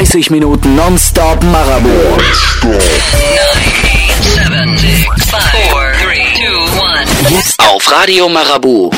30 Minuten nonstop Marabu. 9, 8, 7, 6, 5, 4, 3, 2, 1. Jetzt auf Radio Marabu.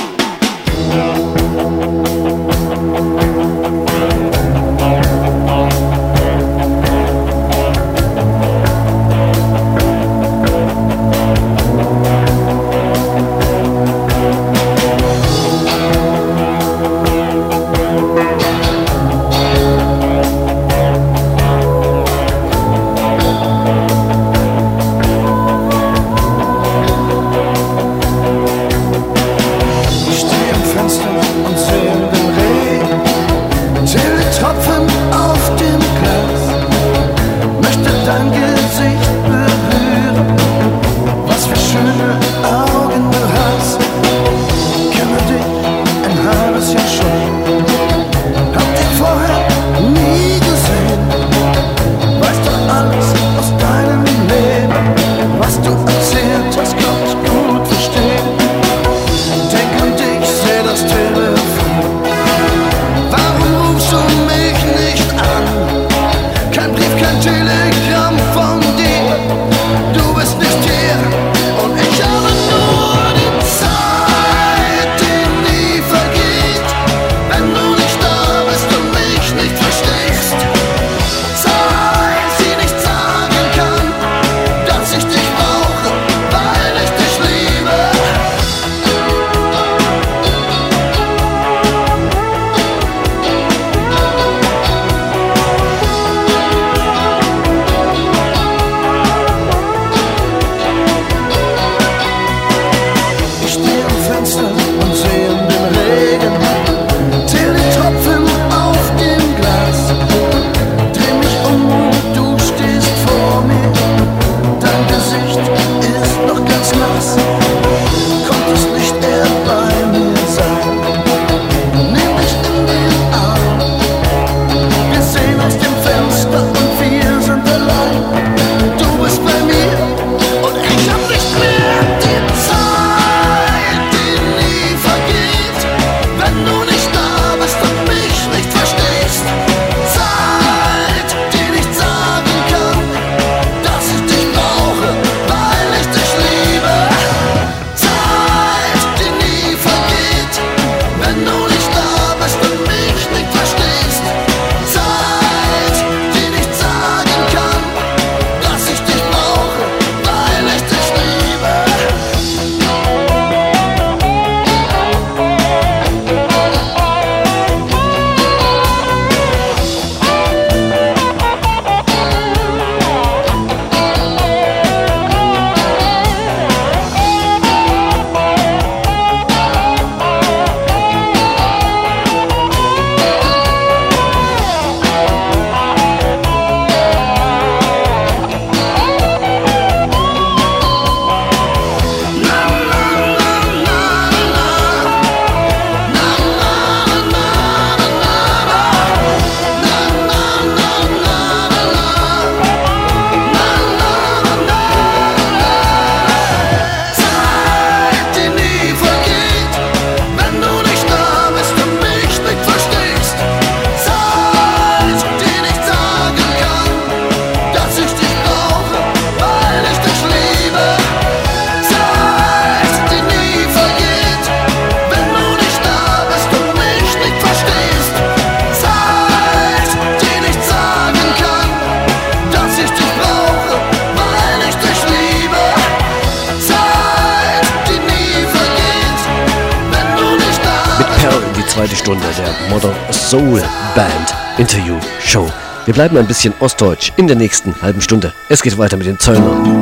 Zweite Stunde der Modern Soul Band Interview Show. Wir bleiben ein bisschen ostdeutsch in der nächsten halben Stunde. Es geht weiter mit den Zöllnern.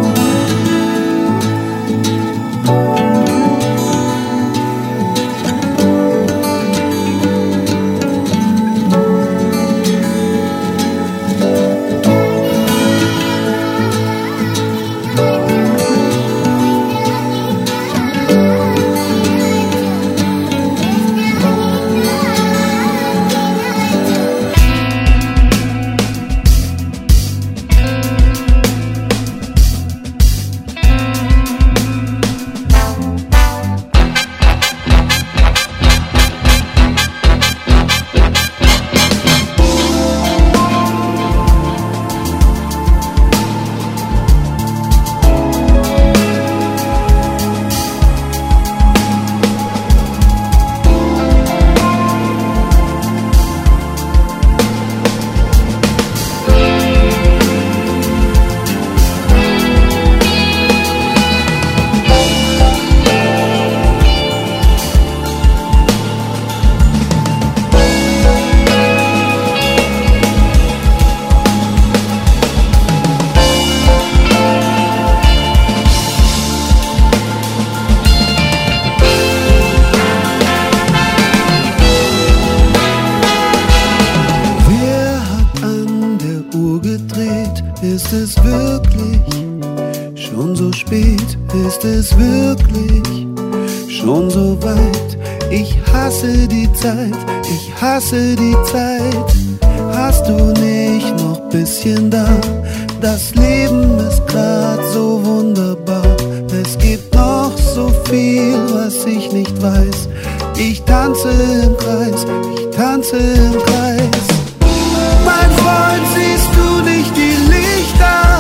Ist es wirklich schon so spät? Ist es wirklich schon so weit? Ich hasse die Zeit, ich hasse die Zeit. Hast du nicht noch bisschen da? Das Leben ist grad so wunderbar. Es gibt noch so viel, was ich nicht weiß. Ich tanze im Kreis, ich tanze im Kreis. Mein Freund, siehst du nicht die Lichter?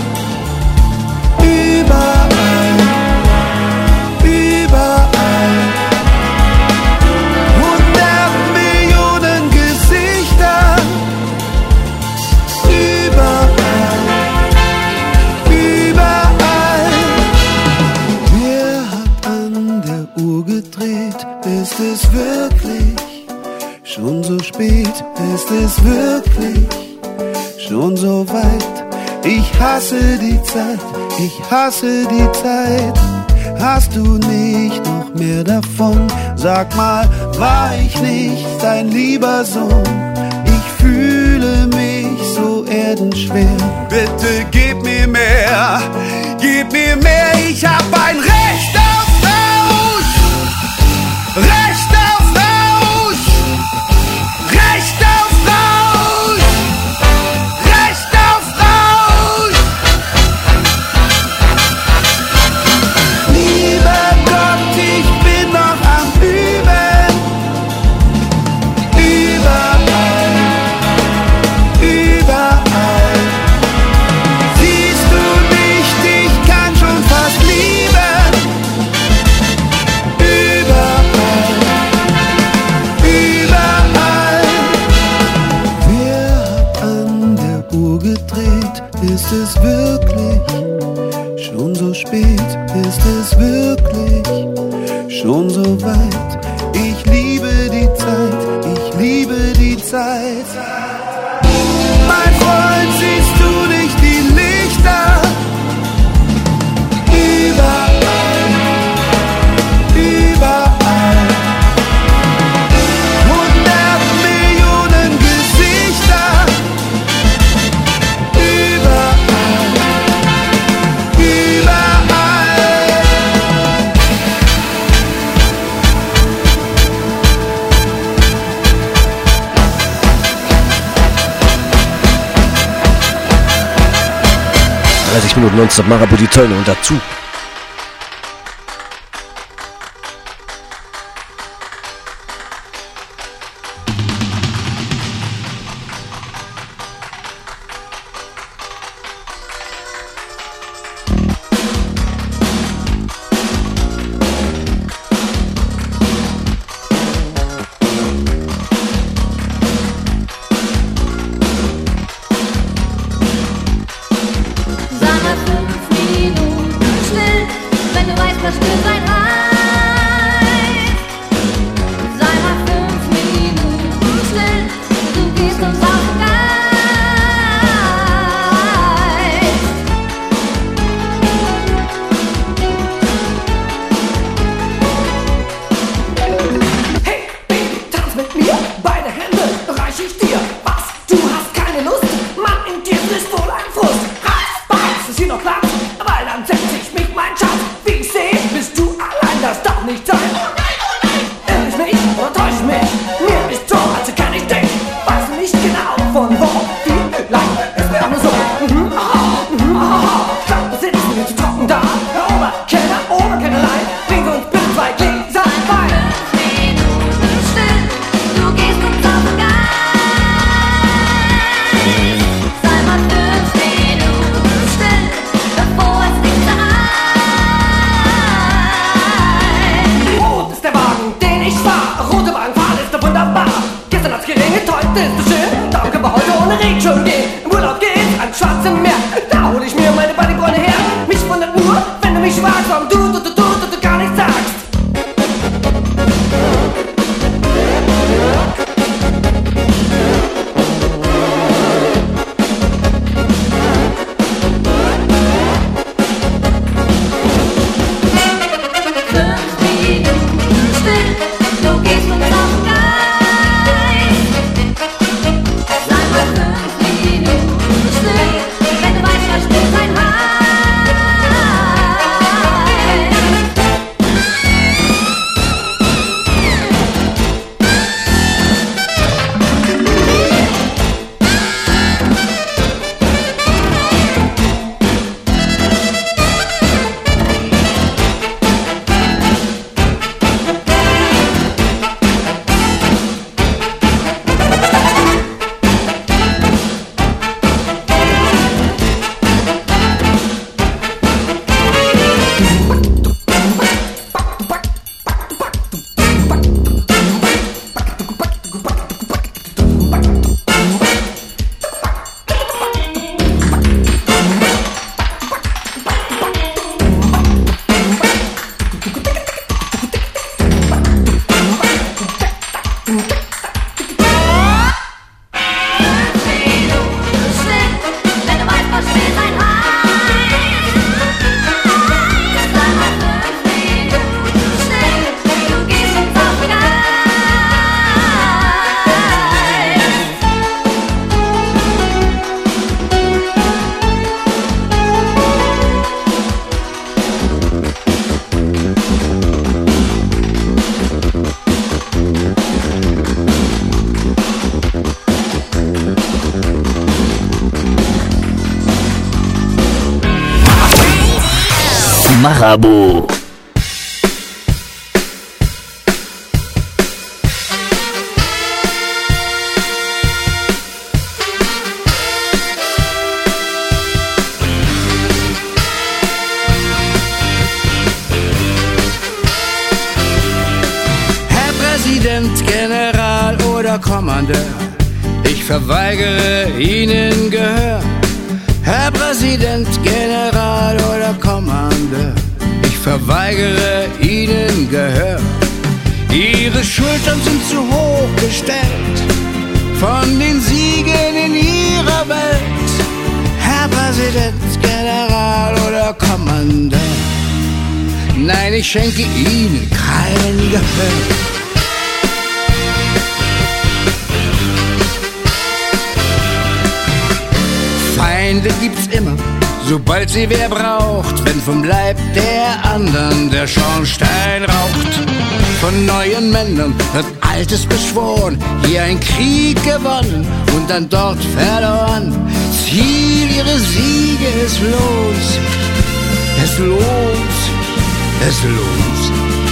Überall, überall. 100 Millionen Gesichter. Überall, überall. Wer hat an der Uhr gedreht? Ist es wirklich schon so spät? Ist es wirklich schon so weit? Ich hasse die Zeit, ich hasse die Zeit. Hast du nicht noch mehr davon? Sag mal, war ich nicht dein lieber Sohn? Ich fühle mich so erdenschwer. Bitte gib mir mehr, gib mir mehr. Ich hab ein Recht auf Rausch, Recht auf Rausch, Recht auf Rausch, Recht auf Rausch. Lieber Gott, ich bin noch am Üben. Überall, überall. Siehst du nicht, ich kann schon fast lieben. Überall, überall. Wer hat an der Uhr gedreht? Ist es wirklich schon so spät? Ist es wirklich schon so weit? Ich liebe die Zeit, ich liebe die Zeit. Mein Freund, siehst du nicht die Lichter? Überall, überall. 100 Millionen Gesichter. Überall, überall. Minuten nonstop Marabu, die Töne und dazu Wenn du weißt, Marabout. General oder Kommandeur, ich verweigere Ihnen Gehör. Herr Präsident, General oder Kommandeur, ich verweigere Ihnen Gehör. Ihre Schultern sind zu hoch gestellt von den Siegen in Ihrer Welt. Herr Präsident, General oder Kommandeur, nein, ich schenke Ihnen kein Gehör. Feinde gibt's immer, sobald sie wer braucht, wenn vom Leib der anderen der Schornstein raucht. Von neuen Männern wird Altes beschworen, hier ein Krieg gewonnen und dann dort verloren. Ziel ihrer Siege, es lohnt, es lohnt, es lohnt.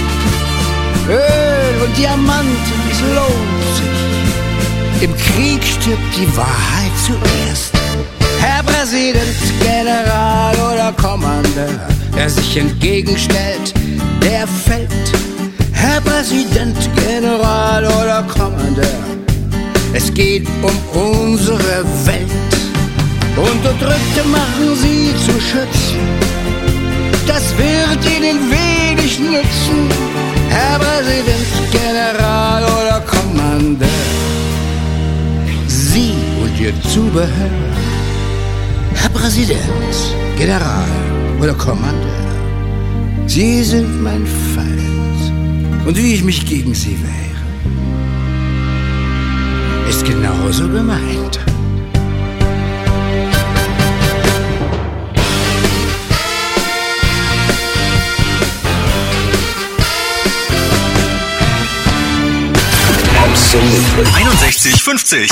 Öl und Diamanten, es lohnt sich. Im Krieg stirbt die Wahrheit zuerst. Herr Präsident, General oder Kommandeur, wer sich entgegenstellt, der fällt. Herr Präsident, General oder Kommandeur, es geht um unsere Welt. Unterdrückte machen sie zu schützen, das wird ihnen wenig nützen. Herr Präsident, General oder Kommandeur, Sie und Ihr Zubehör. Herr Präsident, General oder Kommandeur, Sie sind mein Feind. Und wie ich mich gegen Sie wehre, ist genauso gemeint. Absolut. 61,50.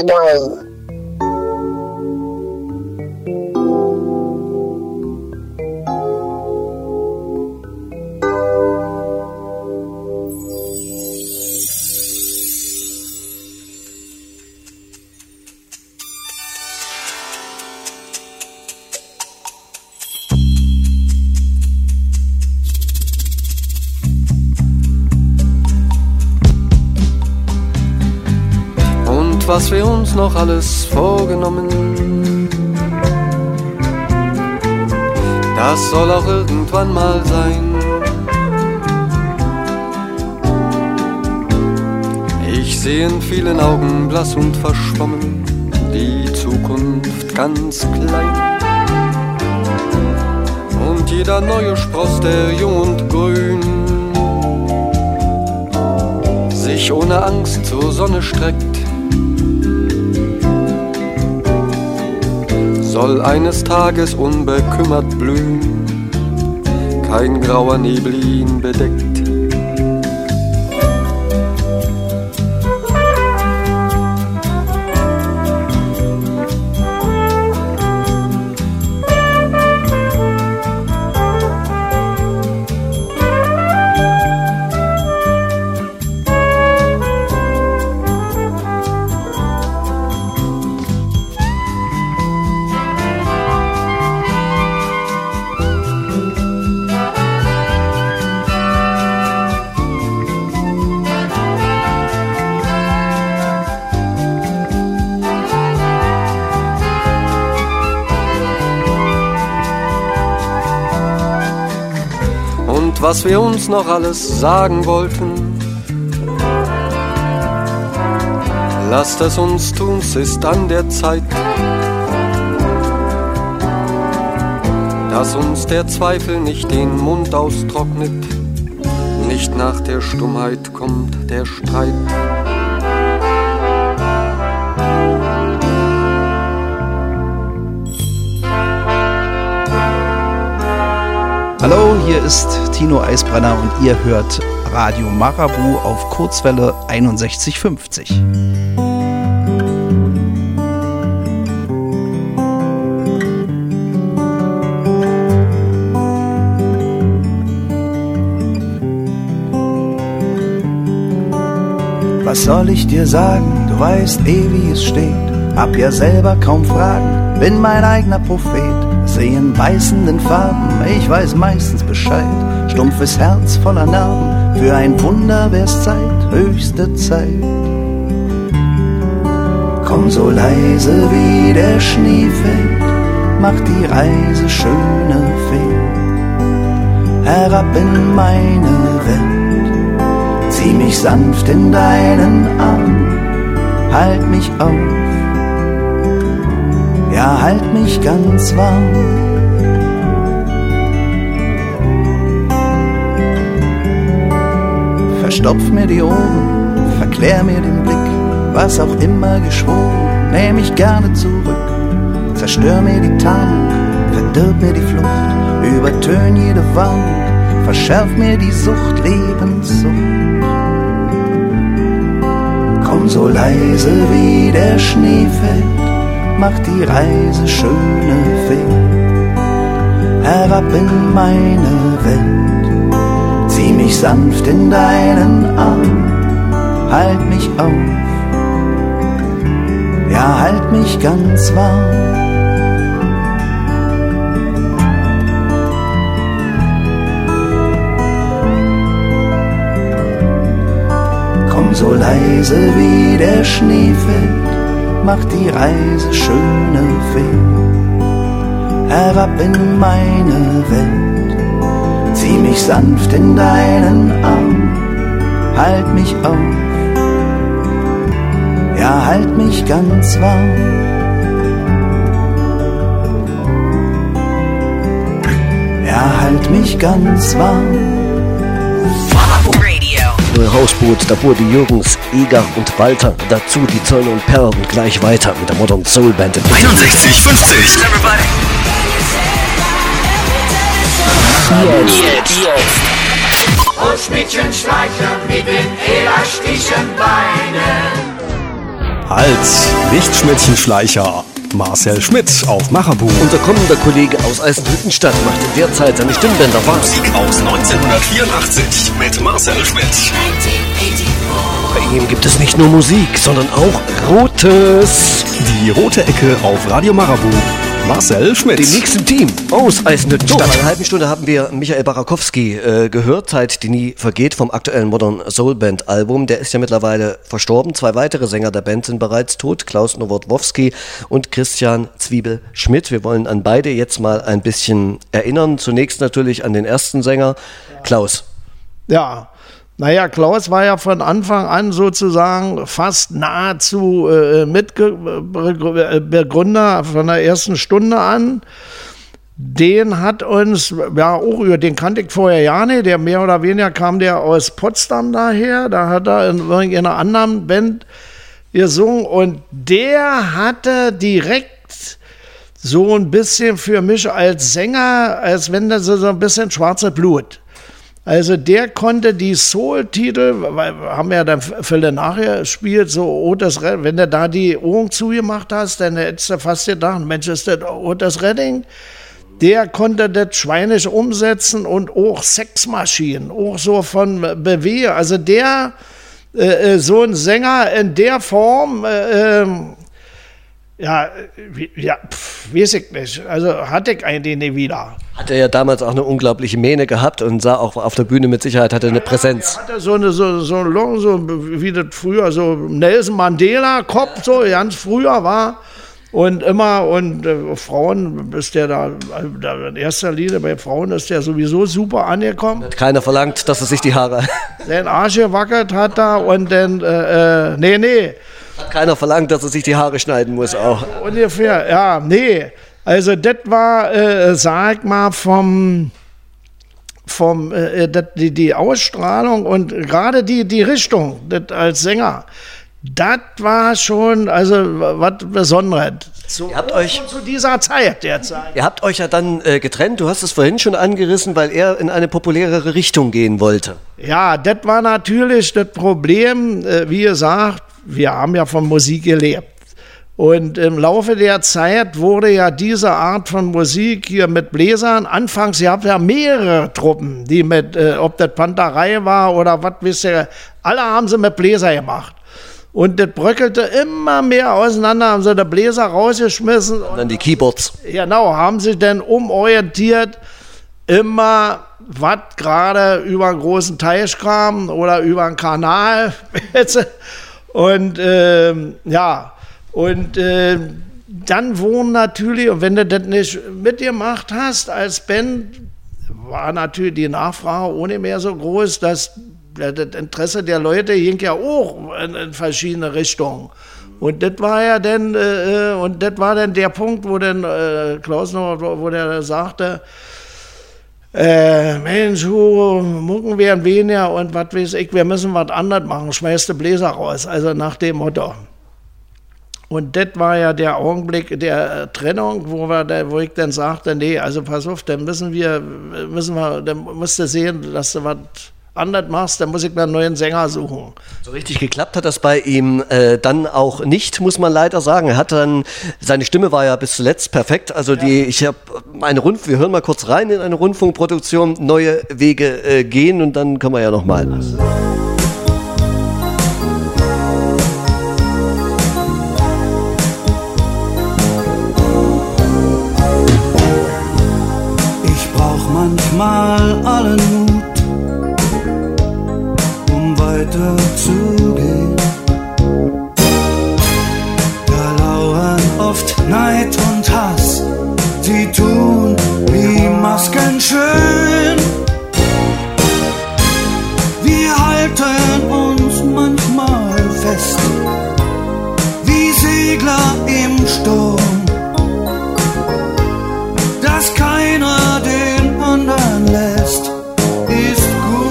Was wir uns noch alles vorgenommen, das soll auch irgendwann mal sein. Ich sehe in vielen Augen blass und verschwommen, die Zukunft ganz klein. Und jeder neue Spross, der jung und grün sich ohne Angst zur Sonne streckt, soll eines Tages unbekümmert blühen, kein grauer Nebel ihn bedeckt. Was wir uns noch alles sagen wollten, lasst es uns tun, es ist an der Zeit, dass uns der Zweifel nicht den Mund austrocknet, nicht nach der Stummheit kommt der Streit. Hallo, hier ist Tino Eisbrenner und ihr hört Radio Marabout auf Kurzwelle 61,50. Was soll ich dir sagen? Du weißt wie es steht. Hab ja selber kaum Fragen, bin mein eigener Prophet. Seh in beißenden Farben, ich weiß meistens Bescheid. Stumpfes Herz voller Narben, für ein Wunder wär's Zeit, höchste Zeit. Komm so leise wie der Schnee fällt, mach die Reise schöne Fee. Herab in meine Welt, zieh mich sanft in deinen Arm, halt mich auf, ja halt mich ganz warm. Verstopf mir die Ohren, verklär mir den Blick, was auch immer geschworen, nehm ich gerne zurück. Zerstör mir die Tarnung, verdirb mir die Flucht, übertön jede Warnung, verschärf mir die Sucht, Lebenssucht. Komm so leise wie der Schnee fällt, mach die Reise schöne Fee. Herab in meine Welt, zieh mich sanft in deinen Arm, halt mich auf, ja halt mich ganz warm. Komm so leise wie der Schnee fällt, mach die Reise schöne Fee. Herab in meine Welt, zieh mich sanft in deinen Arm, halt mich auf, ja halt mich ganz warm. Ja halt mich ganz warm. Neue Hausboot, davor die Jürgens, Eger und Walter, dazu die Zäune und Perl und gleich weiter mit der Modern Soul Band. 61,50. Jetzt. Großmädchen schleichen mit den elastischen Beinen. Als Lichtschmidtchen-Schleicher Marcel Schmidt auf Marabout. Unser kommender Kollege aus Eisenhüttenstadt macht in der Zeit seine Stimmbänder warm. Musik aus 1984 mit Marcel Schmidt. Bei ihm gibt es nicht nur Musik, sondern auch Rotes. Die rote Ecke auf Radio Marabout. Marcel Schmidt. Dem nächsten Team aus Eisenhüttenstadt. So, in einer halben Stunde haben wir Michael Barakowski gehört, Zeit, die nie vergeht, vom aktuellen Modern Soul Band Album. Der ist ja mittlerweile verstorben. 2 weitere Sänger der Band sind bereits tot, Klaus Nowotwowski und Christian Zwiebel-Schmidt. Wir wollen an beide jetzt mal ein bisschen erinnern. Zunächst natürlich an den ersten Sänger, Klaus. Ja. Naja, Klaus war ja von Anfang an sozusagen fast nahezu Mitbegründer von der ersten Stunde an. Den hat uns, ja auch über den kannte ich vorher ja nicht, der mehr oder weniger kam der aus Potsdam daher, da hat er in irgendeiner anderen Band gesungen und der hatte direkt so ein bisschen für mich als Sänger, als wenn das so ein bisschen schwarzes Blut. Also der konnte die Soul-Titel, haben wir ja dann viele nachher gespielt, so Otis Redding, wenn du da die Ohren zugemacht hast, dann hättest du fast gedacht, Mensch, ist das Otis Redding? Der konnte das schweinisch umsetzen und auch Sexmaschinen, auch so von Bewegung. Also der, so ein Sänger in der Form, weiß ich nicht. Also hatte ich eigentlich nie wieder. Hat er ja damals auch eine unglaubliche Mähne gehabt und sah auch auf der Bühne mit Sicherheit, hatte eine Präsenz. Er hatte so wie das früher, so Nelson Mandela-Kopf, so ganz früher war. Und immer, Frauen ist der da in erster Linie bei Frauen ist der sowieso super angekommen. Hat keiner verlangt, dass er sich die Haare... Sein Arsch gewackelt hat da und dann, nee. Hat keiner verlangt, dass er sich die Haare schneiden muss auch. Ungefähr, ja, nee. Also das war, sag mal, die Ausstrahlung und gerade die Richtung das als Sänger, das war schon, also was Besonderes. Ihr habt euch zu dieser Zeit derzeit. Ihr habt euch ja dann getrennt, du hast es vorhin schon angerissen, weil er in eine populärere Richtung gehen wollte. Ja, das war natürlich das Problem, wie gesagt, wir haben ja von Musik gelebt. Und im Laufe der Zeit wurde ja diese Art von Musik hier mit Bläsern, anfangs, ihr habt ja mehrere Truppen, die mit, ob das Panterei war oder was wisst ihr, alle haben sie mit Bläser gemacht. Und das bröckelte immer mehr auseinander, haben sie den Bläser rausgeschmissen. Und dann die Keyboards. Genau, haben sich dann umorientiert, immer was gerade über einen großen Teich kam oder über einen Kanal. Und dann wohnen natürlich, und wenn du das nicht mitgemacht hast als Band, war natürlich die Nachfrage ohne mehr so groß, dass das Interesse der Leute ging ja auch in verschiedene Richtungen. Und das war ja dann, der Punkt, wo dann Klaus noch, wo der sagte, Mensch, Mucken werden weniger und was weiß ich, wir müssen was anderes machen, schmeißt den Bläser raus, also nach dem Motto. Und das war ja der Augenblick der Trennung, wo ich dann sagte, nee, also pass auf, dann dann musst du sehen, dass du was anders machst, dann muss ich mir einen neuen Sänger suchen. So richtig geklappt hat das bei ihm dann auch nicht, muss man leider sagen. Er hat dann, seine Stimme war ja bis zuletzt perfekt. Also wir hören mal kurz rein in eine Rundfunkproduktion, Neue Wege gehen, und dann können wir ja nochmal. Ich brauch manchmal allen Mut, weiterzugehen. Da lauern oft Neid und Hass, sie tun wie Masken schön. Wir halten uns manchmal fest, wie Segler im Sturm, dass keiner den anderen lässt, ist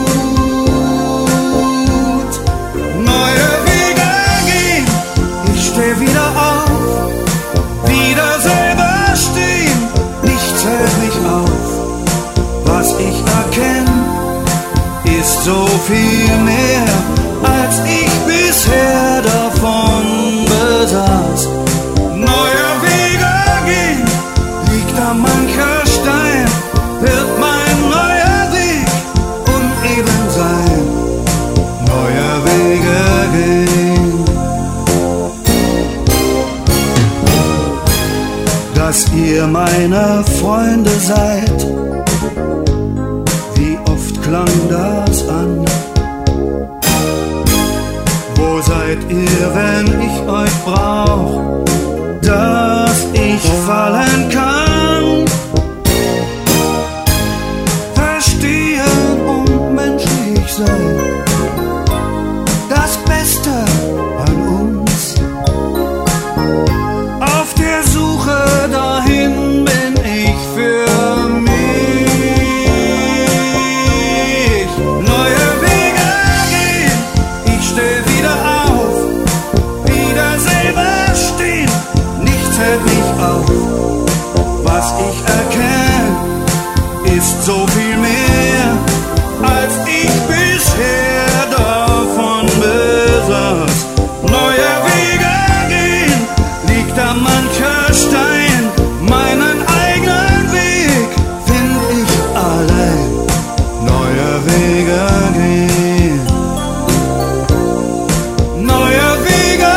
wieder auf, wieder selber stehen, nichts hält mich auf. Was ich erkenne, ist so viel mehr, als ich bisher davon besaß. Neue Wege gehen, liegt an mancher Stein, wird mein neuer Weg uneben sein. Neue Wege gehen. Dass ihr meine Freunde seid, wie oft klang das an? Wo seid ihr, wenn ich euch brauch, dass ich fallen kann? Verstehen und menschlich sein, das Beste an uns. Auf der Suche dahin bin ich für mich. Neue Wege gehen, ich steh wieder auf, wieder selber stehen, nichts hält mich auf. Was ich erkenn, ist so viel mehr, als ich bisher davon besaß. Neue Wege gehen, liegt an mancher Stein, meinen eigenen Weg find ich allein. Neue Wege gehen, neue Wege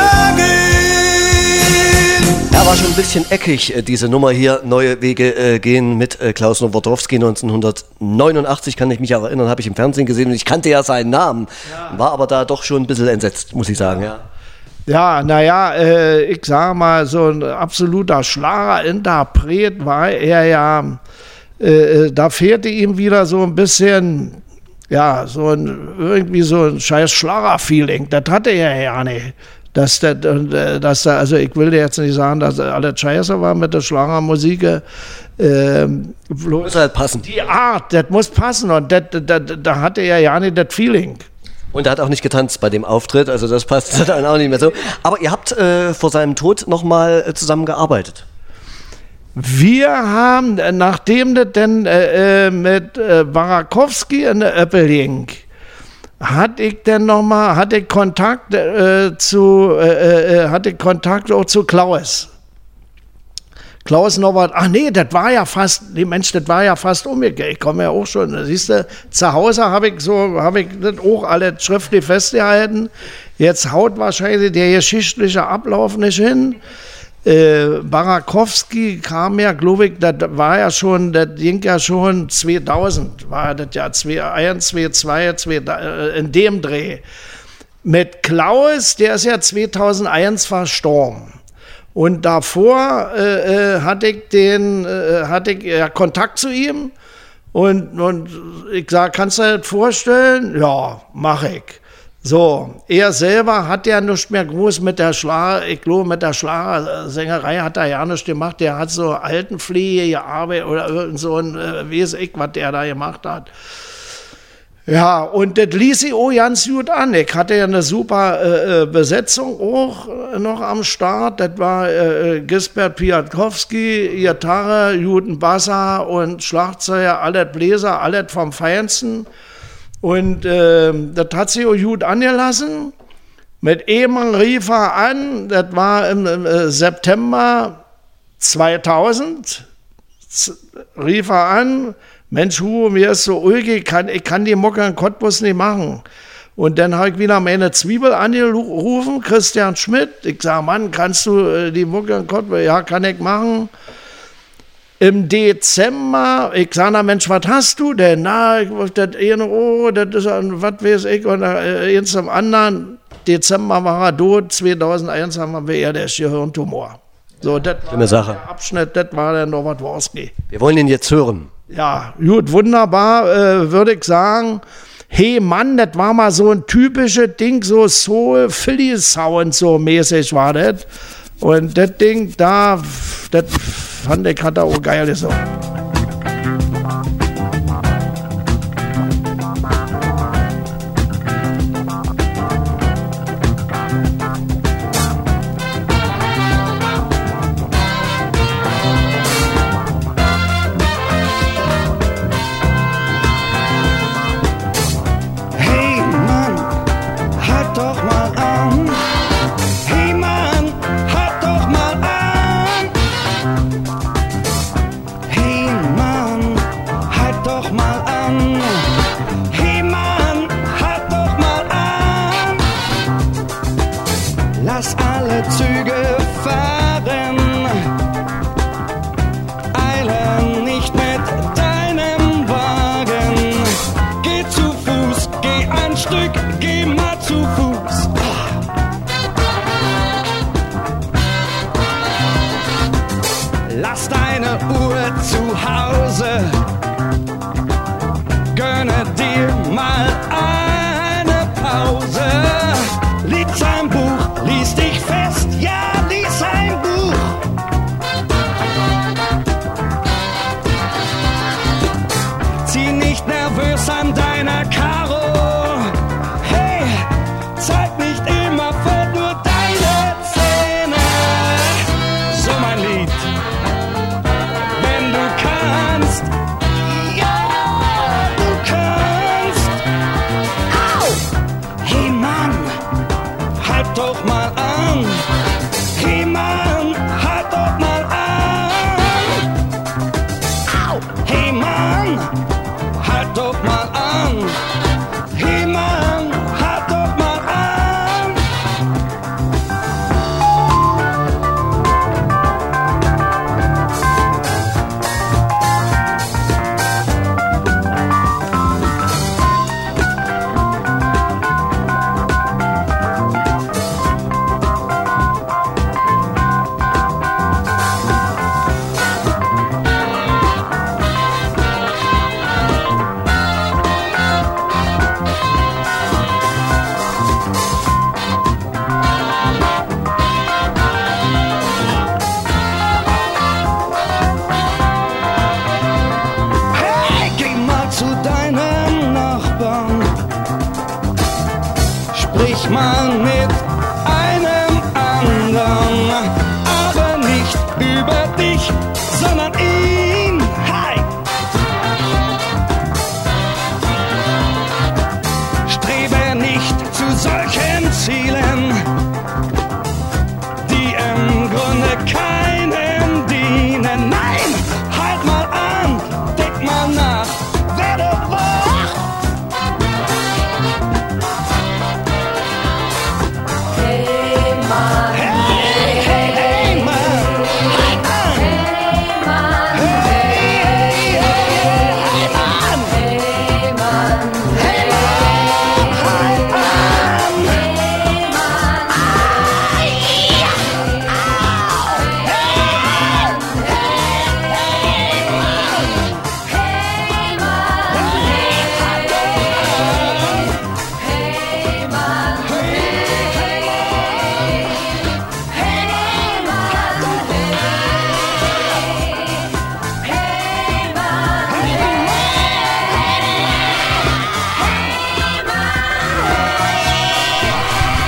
gehen. Ja, war schon ein bisschen eckig, diese Nummer hier, Neue Wege gehen mit Klaus Nowodowski. 1989, kann ich mich auch erinnern, habe ich im Fernsehen gesehen und ich kannte ja seinen Namen, war aber da doch schon ein bisschen entsetzt, muss ich sagen, ja. Ja, naja, ich sage mal, so ein absoluter Schlagerinterpret war er ja, da fehlte ihm wieder so ein bisschen, ja, irgendwie so ein scheiß Schlager-Feeling, das hatte er ja nicht. Also ich will dir jetzt nicht sagen, dass alles scheiße war mit der Schlagermusik. Muss halt passen. Die Art, das muss passen und da hatte er ja nicht das Feeling. Und er hat auch nicht getanzt bei dem Auftritt, also das passt dann auch nicht mehr so. Aber ihr habt vor seinem Tod nochmal zusammengearbeitet. Wir haben, nachdem das dann mit Barakowski in der Öppel ging, hatte ich Kontakt auch zu Klaus. Klaus Norbert, ach nee, das war ja fast umgekehrt. Ich komme ja auch schon, siehst du, zu Hause habe ich das auch alles schriftlich festgehalten. Jetzt haut wahrscheinlich der geschichtliche Ablauf nicht hin. Barakowski kam ja, glaube ich, das ging ja schon 2000, war das ja 2001, 2002, in dem Dreh. Mit Klaus, der ist ja 2001 verstorben. Und davor hatte ich Kontakt zu ihm und ich sag, kannst du dir das vorstellen? Ja, mach ich. So, er selber hat ja nichts mehr groß mit der Schlagersängerei hat er ja nichts gemacht. Der hat so Altenpflege gearbeitet oder irgend so ein, weiß ich, was der da gemacht hat. Ja, und das ließ ich auch ganz gut an. Ich hatte ja eine super Besetzung auch noch am Start. Das war Gisbert Piatkowski, Gitarre, Juden Basser und Schlagzeuger, alles Bläser, alles vom Feinsten. Und das hat sich auch gut angelassen. Mit Ehemann rief er an, das war im September 2000, rief er an, Mensch, Hugo, mir ist so ulkig, ich kann die Mucke in Cottbus nicht machen. Und dann habe ich wieder meine Zwiebel angerufen, Christian Schmidt. Ich sage, Mann, kannst du die Mucke in Cottbus? Ja, kann ich machen. Im Dezember, ich sage, na Mensch, was hast du denn? Na, das ist was weiß ich, und eins zum anderen. Dezember war er tot, 2001 haben wir beerdigt, Gehirntumor. So, das war der Abschnitt, das war der Norbert Worski. Wir wollen ihn jetzt hören. Ja, gut, wunderbar, würde ich sagen. Hey Mann, das war mal so ein typisches Ding, so Soul, Philly Sound, so mäßig war das. Und das Ding da, das fand ich, hat er auch geil gesungen. Lass deine Uhr zu Hause, gönne dir mal eine Pause. Lies ein Buch, lies dich fest, ja, lies ein Buch. Zieh nicht nervös an deiner Karo, hey, zeig nicht immer vor nur deine Zähne. So mein Lied. Doch mal an, hey Mann, halt doch mal an. Au. Hey Mann, halt doch mal an. Hey Mann, halt doch mal an. Sprich mal mit einem anderen, aber nicht über dich, sondern ihn. Hi! Strebe nicht zu solchen Zielen, die im Grunde keinem dienen.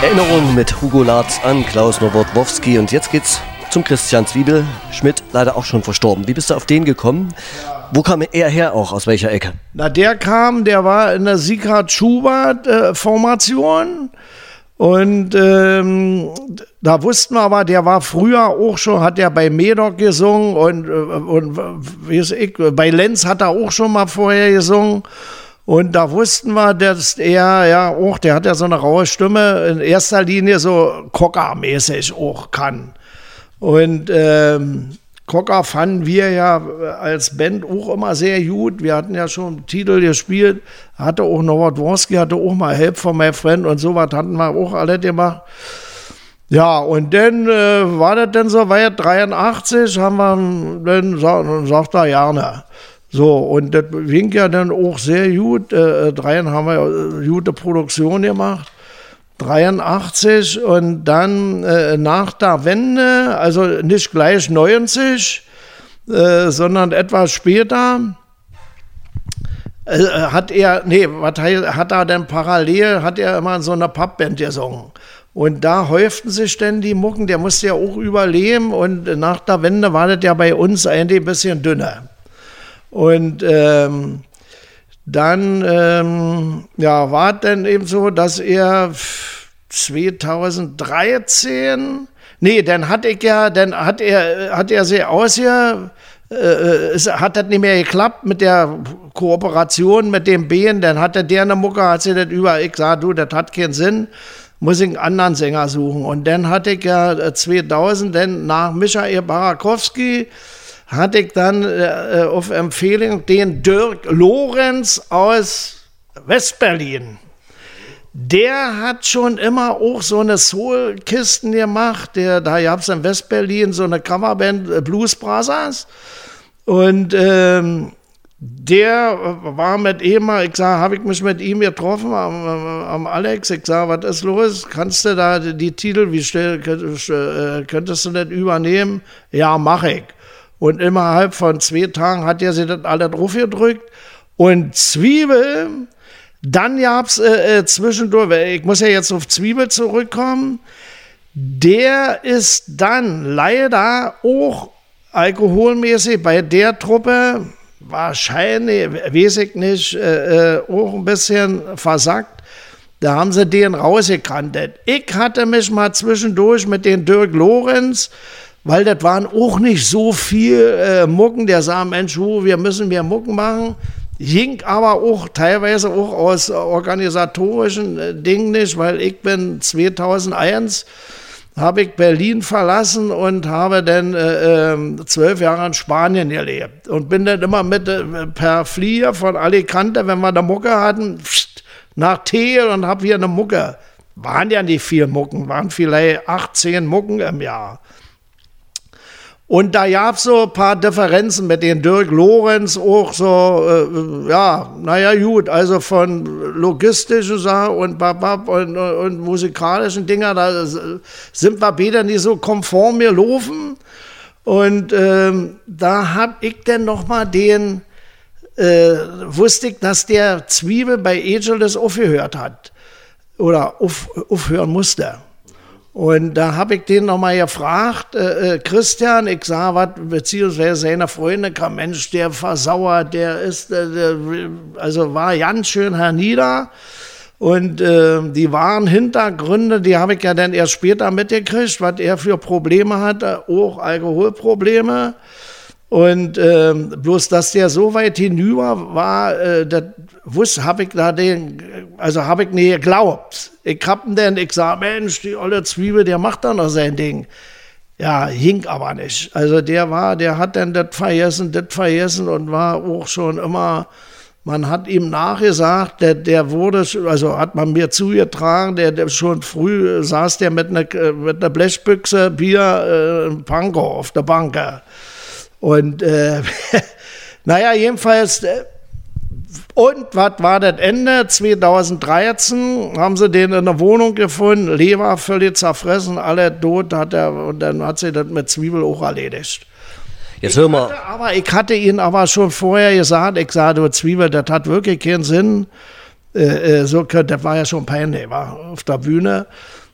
Erinnerung mit Hugo Latz an Klaus Nowotwowski. Und jetzt geht's zum Christian Zwiebel. Schmidt, leider auch schon verstorben. Wie bist du auf den gekommen? Wo kam er her auch? Aus welcher Ecke? Na, der war in der Sieghard-Schubert-Formation. Und da wussten wir aber, der war früher auch schon, hat er bei Medoc gesungen und weiß ich, bei Lenz hat er auch schon mal vorher gesungen. Und da wussten wir, dass er ja auch, der hat ja so eine raue Stimme, in erster Linie so Cocker-mäßig auch kann. Und Cocker fanden wir ja als Band auch immer sehr gut. Wir hatten ja schon Titel gespielt, hatte auch Nowotwowski, hatte auch mal Help von My Friend und sowas hatten wir auch alle gemacht. Ja, und dann war das dann so weit, 83 haben wir dann sagt er gerne. So, und das ging ja dann auch sehr gut. Haben wir gute Produktion gemacht. 83 und dann nach der Wende, also nicht gleich 90, sondern etwas später, hat er dann parallel, hat er immer in so einer Pubband gesungen. Und da häuften sich denn die Mucken, der musste ja auch überleben und nach der Wende war das ja bei uns eigentlich ein bisschen dünner. Und dann war es dann eben so, dass er 2013, dann hat er sich hat das nicht mehr geklappt mit der Kooperation mit dem Band, dann hatte der eine Mucke, hat sie das ich sag, du, das hat keinen Sinn, muss ich einen anderen Sänger suchen. Und dann hatte ich ja 2000, dann nach Michael Barakowski, hatte ich dann auf Empfehlung den Dirk Lorenz aus Westberlin. Der hat schon immer auch so eine Soul-Kisten gemacht. Da gab es in Westberlin so eine Coverband, Blues Brothers. Und der war mit ihm, habe ich mich mit ihm getroffen, am Alex. Ich sag, was ist los? Kannst du da die Titel, könntest du das übernehmen? Ja, mach ich. Und innerhalb von 2 Tagen hat er sich das alle drauf gedrückt. Und Zwiebel, dann gab es zwischendurch, ich muss ja jetzt auf Zwiebel zurückkommen, der ist dann leider auch alkoholmäßig bei der Truppe, wahrscheinlich, weiß ich nicht, auch ein bisschen versackt. Da haben sie den rausgekantet. Ich hatte mich mal zwischendurch mit den Dirk Lorenz, weil das waren auch nicht so viel Mucken, der sah, Mensch, wir müssen mehr Mucken machen. Ging aber auch teilweise auch aus organisatorischen Dingen nicht, weil ich bin 2001, habe ich Berlin verlassen und habe dann 12 Jahre in Spanien gelebt. Und bin dann immer per Flieger von Alicante, wenn wir eine Mucke hatten, nach Tegel und habe hier eine Mucke. Waren ja nicht 4 Mucken, waren vielleicht 18 Mucken im Jahr. Und da gab es so ein paar Differenzen mit den Dirk Lorenz, auch so, gut, also von logistischen Sachen und musikalischen Dingen, da sind wir beide nicht so konform gelaufen. Und da habe ich dann nochmal wusste ich, dass der Zwiebel bei Ageless aufgehört hat oder aufhören musste. Und da habe ich den nochmal gefragt, Christian, ich sah was, beziehungsweise seine Freunde kam, Mensch, der versauert, der ist, also war ganz schön hernieder. Und die wahren Hintergründe, die habe ich ja dann erst später mitgekriegt, was er für Probleme hatte, auch Alkoholprobleme. Und bloß, dass der so weit hinüber war, habe ich nicht geglaubt. Ich sag, Mensch, die olle Zwiebel, der macht da noch sein Ding. Ja, hing aber nicht. Also der hat dann das vergessen und war auch schon immer, man hat ihm nachgesagt, der wurde, also hat man mir zugetragen, der schon früh saß der mit einer Blechbüchse Bier Pankow auf der Bank. Und jedenfalls, und was war das Ende? 2013 haben sie den in der Wohnung gefunden, Leber völlig zerfressen, alle tot, und dann hat sie das mit Zwiebel auch erledigt. Jetzt hör mal. Ich hatte ihn aber schon vorher gesagt, ich sage, du Zwiebel, das hat wirklich keinen Sinn. Das war ja schon peinlich, war auf der Bühne.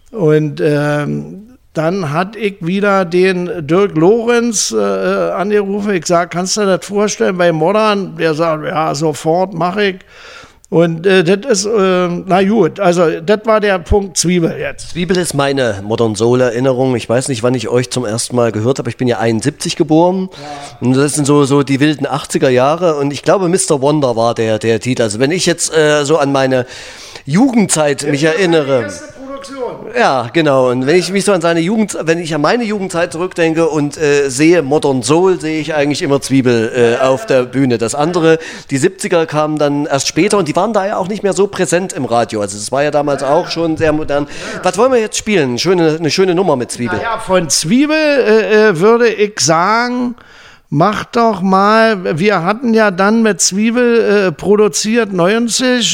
Und dann hatte ich wieder den Dirk Lorenz angerufen. Ich sage, kannst du dir das vorstellen bei Modern? Der sagt, ja, sofort, mache ich. Und das ist, na gut, also das war der Punkt Zwiebel jetzt. Zwiebel ist meine Modern Soul Erinnerung. Ich weiß nicht, wann ich euch zum ersten Mal gehört habe. Ich bin ja 71 geboren. Ja. Und das sind so die wilden 80er Jahre. Und ich glaube, Mr. Wonder war der Titel. Also wenn ich jetzt so an meine Jugendzeit mich erinnere. Ja, genau. Und wenn ich mich so an wenn ich an meine Jugendzeit zurückdenke und sehe Modern Soul, sehe ich eigentlich immer Zwiebel auf der Bühne. Das andere, die 70er kamen dann erst später und die waren da ja auch nicht mehr so präsent im Radio. Also es war ja damals auch schon sehr modern. Was wollen wir jetzt spielen? Eine schöne Nummer mit Zwiebel. Naja, von Zwiebel würde ich sagen, mach doch mal, wir hatten ja dann mit Zwiebel produziert 90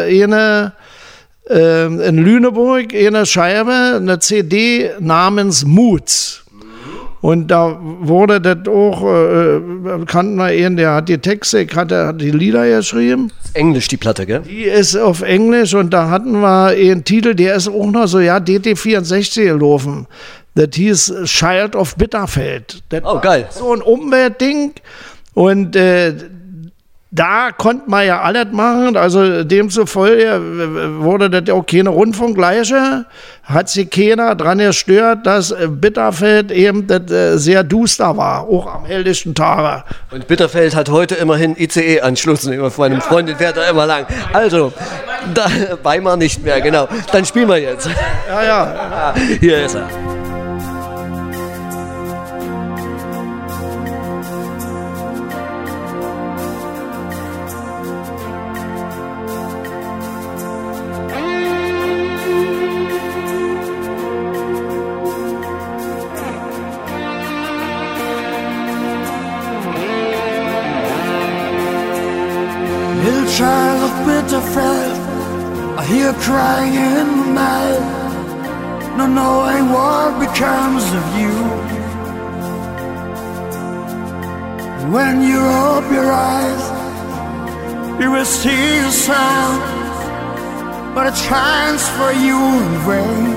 in Lüneburg eine Scheibe, eine CD namens Moods. Und da wurde das auch, kannten wir einen, der hat die Texte, hat die Lieder geschrieben. Englisch, die Platte, gell? Die ist auf Englisch und da hatten wir einen Titel, der ist auch noch so, ja, DT64 gelaufen. Das hieß Child of Bitterfeld. Das geil. So ein Umweltding und da konnte man ja alles machen, also demzufolge wurde das auch keine Rundfunkleiche, hat sich keiner dran gestört, dass Bitterfeld eben das sehr duster war, auch am helllichten Tage. Und Bitterfeld hat heute immerhin ICE-Anschluss, von meinem Freund fährt er immer lang. Also, Weimar nicht mehr, genau. Dann spielen wir jetzt. Ja. Hier ist er. Child of Bitterfeld, I hear crying in the night, not knowing what becomes of you. And when you open your eyes, you will see a sound, but it shines for you in vain.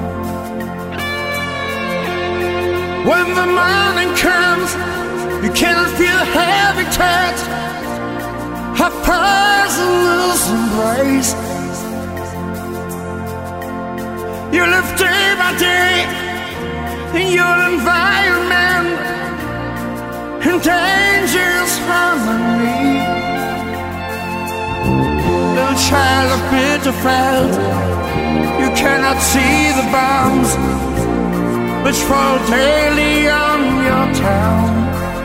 When the morning comes, you cannot feel heavy touch, a personal embrace. You live day by day in your environment, in dangerous harmony. Little child of Bitterfeld, you cannot see the bombs which fall daily on your town.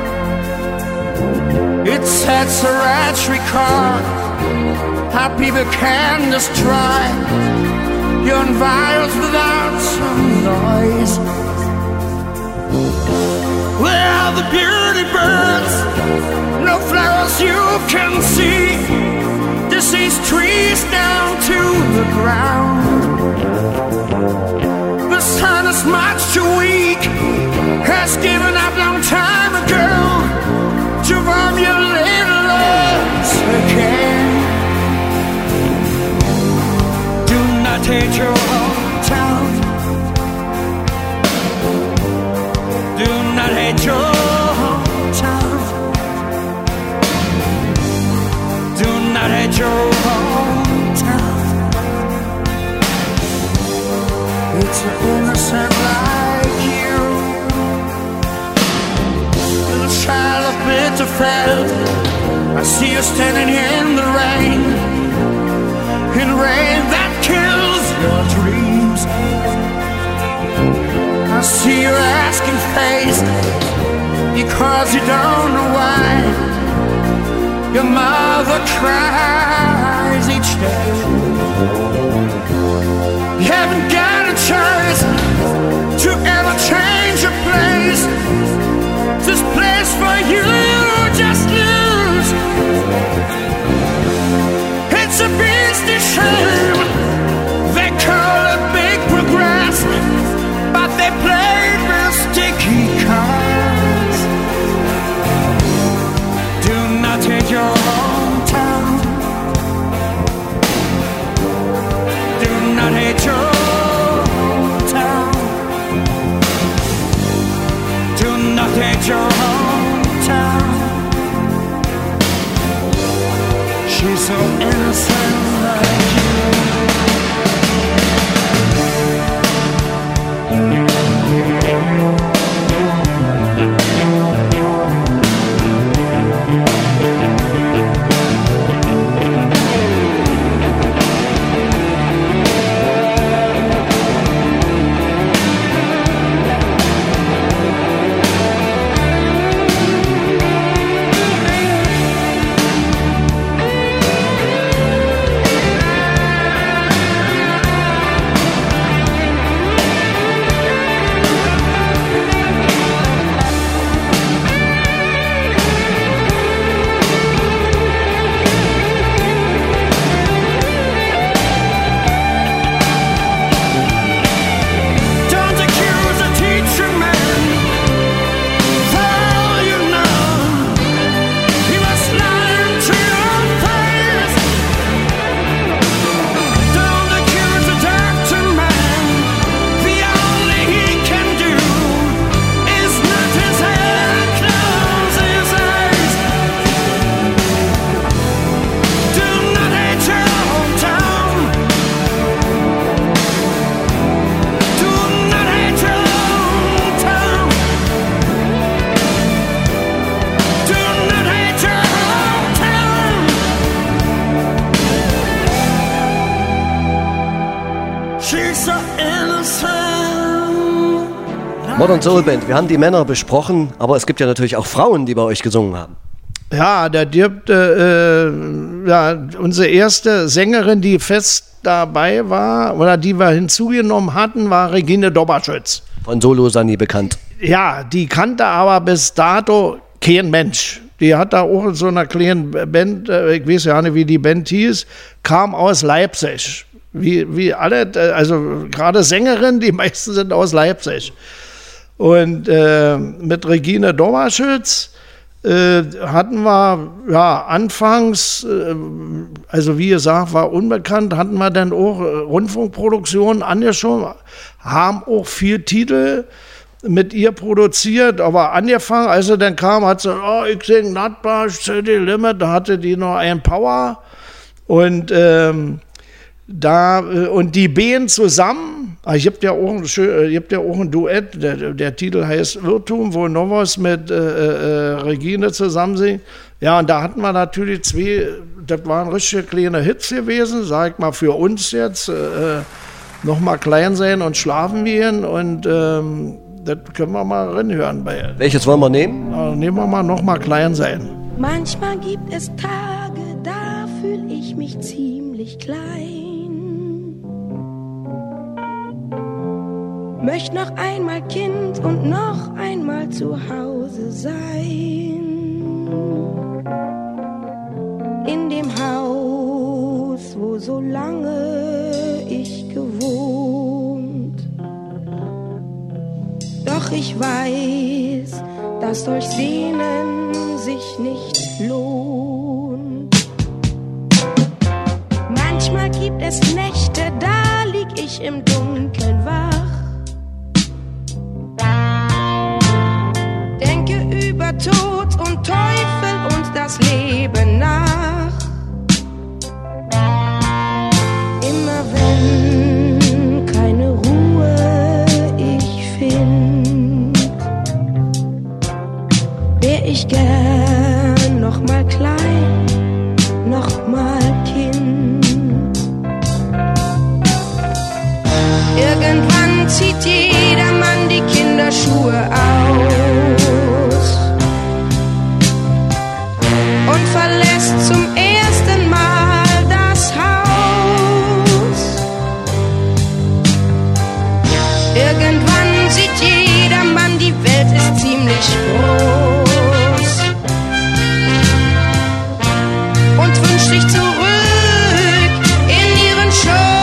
It sets a rash record how people can destroy your environs without some noise. Where are the beauty birds? No flowers you can see. Diseased trees down to the ground. The sun is much too weak, has given up long time ago to warm your little lungs again. Do not hate your hometown. Do not hate your hometown. Do not hate your hometown. It's an innocent like you, little child of Bitterfeld. I see you standing in the rain, in rain that kills your dreams. I see your asking face because you don't know why your mother cries each day. You haven't got a choice to ever change your place. This place for you just lose. It's a beastly shame. They call it big progress, but they played with sticky cards. Do not hate your hometown. Do not hate your hate your hometown. She's so innocent like you. Modern Soul Band, wir haben die Männer besprochen, aber es gibt ja natürlich auch Frauen, die bei euch gesungen haben. Ja, da gibt unsere erste Sängerin, die fest dabei war oder die wir hinzugenommen hatten, war Regine Doberschütz. Von Solo Sani bekannt. Ja, die kannte aber bis dato kein Mensch. Die hat da auch in so einer kleinen Band, ich weiß ja nicht, wie die Band hieß, kam aus Leipzig. Wie alle, also gerade Sängerinnen, die meisten sind aus Leipzig. Und mit Regine Doberschütz hatten wir, ja, anfangs, also wie gesagt, war unbekannt, hatten wir dann auch Rundfunkproduktionen angeschoben, haben auch 4 Titel mit ihr produziert, aber angefangen, als sie dann kam, hat sie, oh, ich sing Nutbush, City Limit, da hatte die noch ein Power und und die Band zusammen, ich hab ja auch ein Duett, der Titel heißt Irrtum, wo noch was mit Regine zusammen singt. Ja, und da hatten wir natürlich 2, das waren richtige kleine Hits gewesen, sag ich mal, für uns jetzt, noch mal klein sein und schlafen gehen und das können wir mal reinhören. Welches wollen wir nehmen? Nehmen wir mal noch mal klein sein. Manchmal gibt es Tage, da fühle ich mich ziemlich klein. Möcht noch einmal Kind und noch einmal zu Hause sein. In dem Haus, wo so lange ich gewohnt. Doch ich weiß, dass solch Sehnen sich nicht lohnt. Manchmal gibt es Nächte, da lieg ich im Dunkeln wach. Über Tod und Teufel und das Leben nach. Immer wenn keine Ruhe ich find, wär ich gern noch mal klein, noch mal Kind. Irgendwann zieht jedermann die Kinderschuhe aus und verlässt zum ersten Mal das Haus. Irgendwann sieht jedermann, die Welt ist ziemlich groß und wünscht sich zurück in ihren Schoß.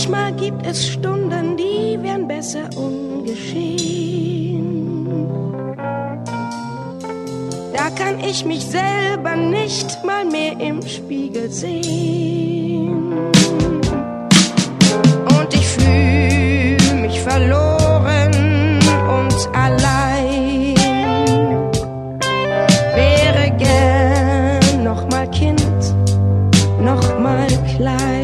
manchmal gibt es Stunden, die wären besser ungeschehen. Da kann ich mich selber nicht mal mehr im Spiegel sehen. Und ich fühle mich verloren und allein. Wäre gern noch mal Kind, noch mal klein.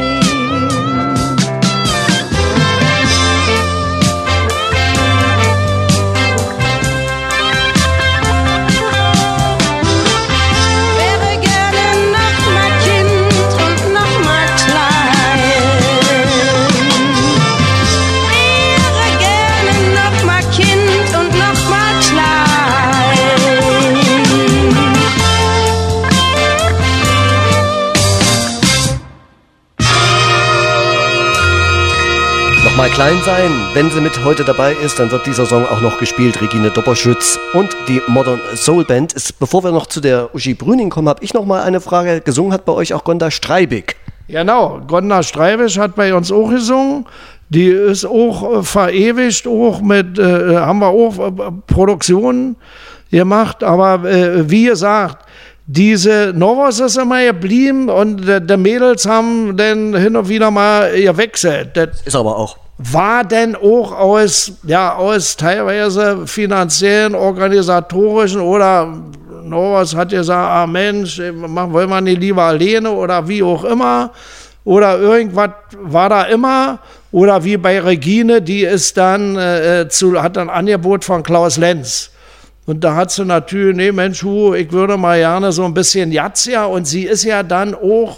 Mal klein sein. Wenn sie mit heute dabei ist, dann wird dieser Song auch noch gespielt. Regine Dopperschütz und die Modern Soul Band. Bevor wir noch zu der Uschi Brüning kommen, habe ich noch mal eine Frage. Gesungen hat bei euch auch Gonda Streibig. Genau, Gonda Streibig hat bei uns auch gesungen. Die ist auch verewigt, auch mit, haben wir auch Produktionen gemacht. Aber wie gesagt, diese Novos ist immer geblieben und die Mädels haben dann hin und wieder mal gewechselt. Das ist aber auch. War denn auch aus teilweise finanziellen, organisatorischen oder Novos hat gesagt, ah Mensch, wollen wir nicht lieber alleine oder wie auch immer. Oder irgendwas war da immer. Oder wie bei Regine, die ist dann, hat ein Angebot von Klaus Lenz. Und da hat sie natürlich, nee Mensch, ich würde mal gerne so ein bisschen Jazzia. Und sie ist ja dann auch,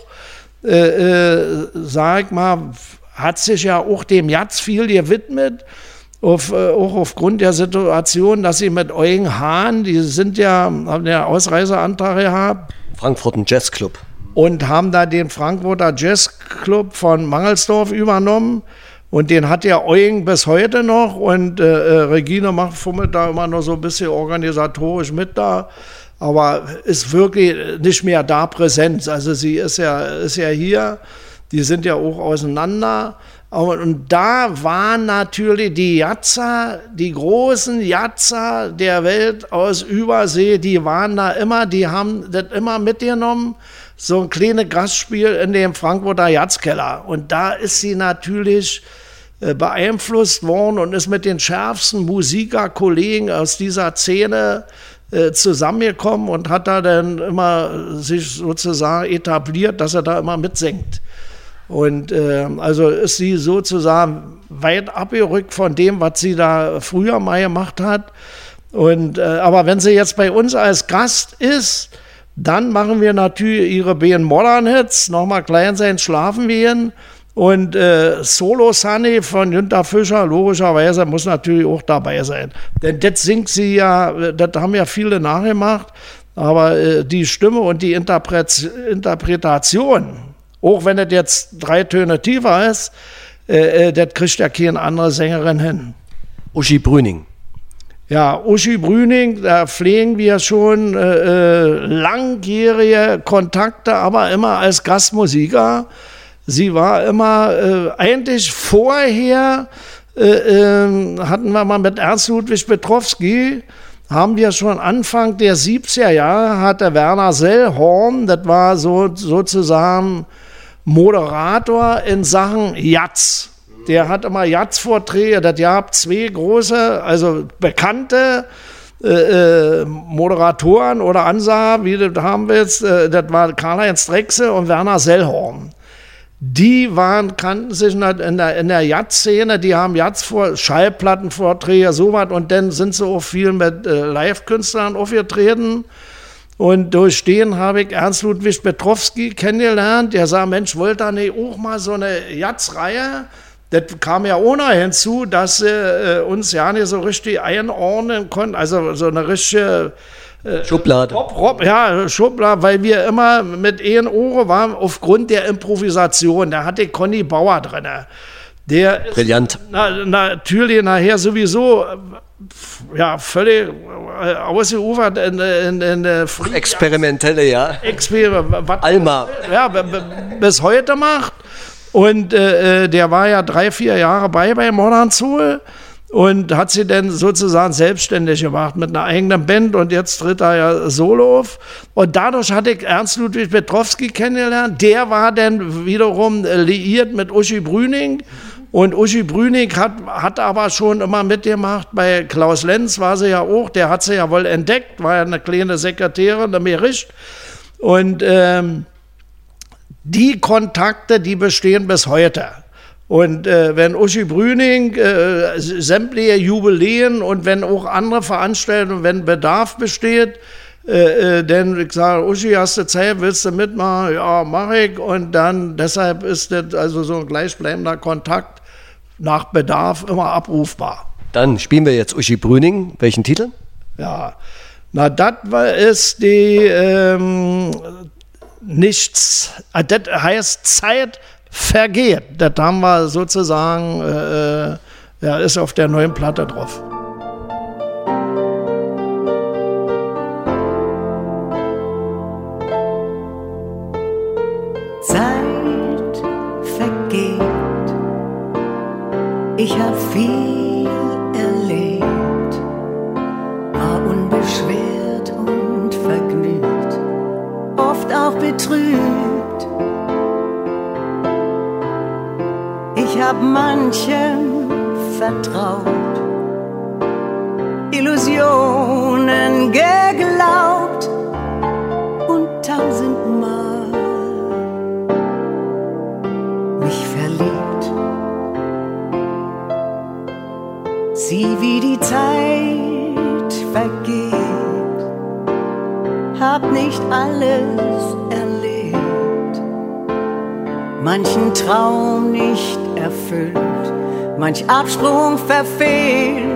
sag ich mal, hat sich ja auch dem Jazz viel gewidmet, auch aufgrund der Situation, dass sie mit Eugen Hahn, die haben ja Ausreiseantrag gehabt. Frankfurter Jazzclub. Und haben da den Frankfurter Jazzclub von Mangelsdorf übernommen. Und den hat ja Eugen bis heute noch. Und Regine fummelt da immer noch so ein bisschen organisatorisch mit da. Aber ist wirklich nicht mehr da präsent. Also sie ist ja hier. Die sind ja auch auseinander. Und da waren natürlich die Jazzer, die großen Jazzer der Welt aus Übersee, die waren da immer, die haben das immer mitgenommen. So ein kleines Gastspiel in dem Frankfurter Jazzkeller. Und da ist sie natürlich beeinflusst worden und ist mit den schärfsten Musikerkollegen aus dieser Szene zusammengekommen und hat da dann immer sich sozusagen etabliert, dass er da immer mitsingt. Und also ist sie sozusagen weit abgerückt von dem, was sie da früher mal gemacht hat. Und aber wenn sie jetzt bei uns als Gast ist, dann machen wir natürlich ihre beiden Modern-Hits, nochmal klein sein, schlafen gehen. Und Solo Sunny von Günter Fischer, logischerweise, muss natürlich auch dabei sein. Denn das singt sie ja, das haben ja viele nachgemacht, aber die Stimme und die Interpretation, auch wenn das jetzt 3 Töne tiefer ist, das kriegt ja keine andere Sängerin hin. Uschi Brüning. Ja, Uschi Brüning, da pflegen wir schon langjährige Kontakte, aber immer als Gastmusiker. Sie war immer, eigentlich vorher hatten wir mal mit Ernst Ludwig Petrowski, haben wir schon Anfang der 70er Jahre, hatte Werner Sellhorn, das war sozusagen Moderator in Sachen Jazz. Der hat immer Jazz-Vorträge, das gab 2 große, also bekannte Moderatoren oder Ansager, wie das haben wir jetzt, das war Karl-Heinz Drechsel und Werner Sellhorn. Die kannten sich in der Jazz-Szene, die haben Schallplattenvorträge, sowas, und dann sind sie auch viel mit Live-Künstlern aufgetreten. Und durch den habe ich Ernst Ludwig Petrowski kennengelernt. Der sagt, Mensch, wollt ihr nicht auch mal so eine Jazz-Reihe? Das kam ja ohne hinzu, dass sie uns ja nicht so richtig einordnen konnten, also so eine richtige Schublade. Schublade, weil wir immer mit einem Ohr waren aufgrund der Improvisation. Da hatte Conny Bauer drin. Der brillant. Natürlich nachher sowieso völlig ausgeufert in experimentelle, ja. Alma. Ja, bis heute macht. Und der war ja 3-4 Jahre bei Modern Soul und hat sie dann sozusagen selbstständig gemacht mit einer eigenen Band und jetzt tritt er ja solo auf. Und dadurch hatte ich Ernst Ludwig Petrowski kennengelernt. Der war dann wiederum liiert mit Uschi Brüning. Und Uschi Brüning hat aber schon immer mitgemacht. Bei Klaus Lenz war sie ja auch, der hat sie ja wohl entdeckt, war ja eine kleine Sekretärin, eine Mericht. Und die Kontakte, die bestehen bis heute. Und wenn Uschi Brüning sämtliche Jubiläen und wenn auch andere Veranstaltungen, wenn Bedarf besteht, denn ich sage, Uschi, hast du Zeit, willst du mitmachen? Ja, mach ich. Und dann, deshalb ist das also so ein gleichbleibender Kontakt nach Bedarf immer abrufbar. Dann spielen wir jetzt Uschi Brüning. Welchen Titel? Ja, na, das ist die nichts, das heißt Zeit vergeht. Das haben wir sozusagen, ja, ist auf der neuen Platte drauf. Zeit vergeht, ich hab viel erlebt, war unbeschwert und vergnügt, oft auch betrübt. Ich hab manchem vertraut, Illusionen geglaubt und 1000-mal mich verliebt. Sieh, wie die Zeit vergeht, hab nicht alles erlebt, manchen Traum nicht erfüllt, manch Absprung verfehlt.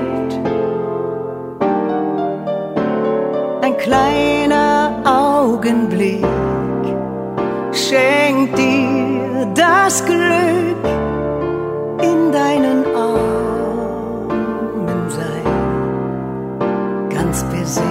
Ein kleiner Augenblick schenkt dir das Glück, in deinen Armen sein, ganz beseelt.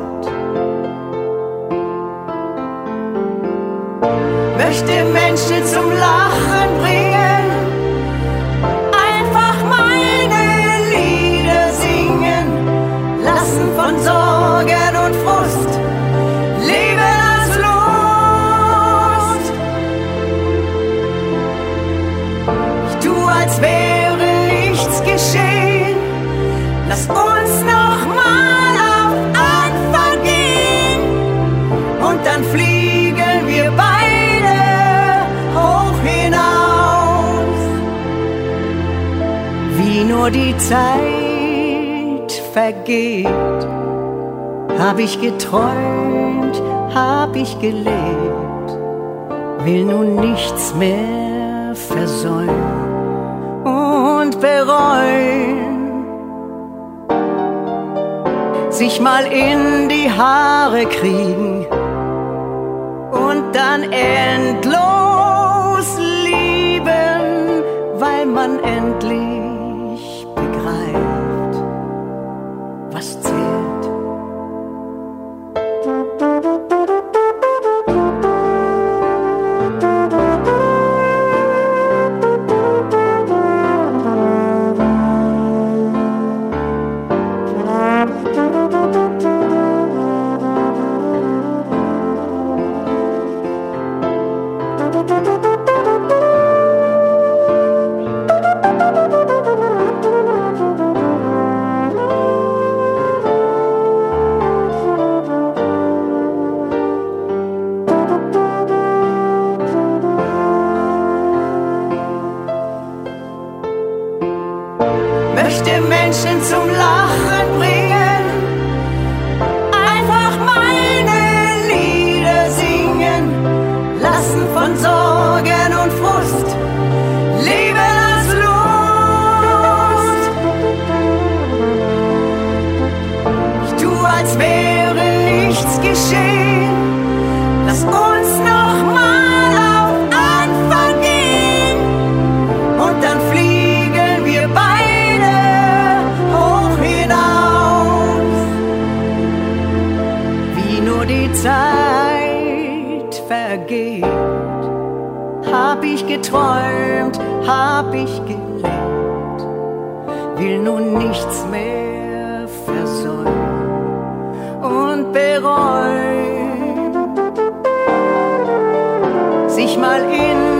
Möchte Menschen zum Lachen bringen, einfach meine Lieder singen, lassen von Sorgen und Frust, leben als Lust. Ich tu, als wäre nichts geschehen, lass uns noch mal auf Anfang gehen und dann fliegen wir beide hoch hinaus. Wie nur die Zeit vergeht, hab ich geträumt, hab ich gelebt, will nun nichts mehr versäumen und bereuen. Sich mal in die Haare kriegen und dann endlos lieben, weil man endlich begreift, was zählt. Möchte Menschen zum Lachen bringen, einfach meine Lieder singen, lassen von Sorgen und Frust, leben als Lust. Ich tu, als wäre nichts geschehen, lass uns noch mal auf Anfang gehen und dann fliegen wir beide hoch hinaus. Wie nur die Zeit vergeht, hab ich geträumt, hab ich gelebt, will nun nichts mehr versäumen und bereuen, sich mal in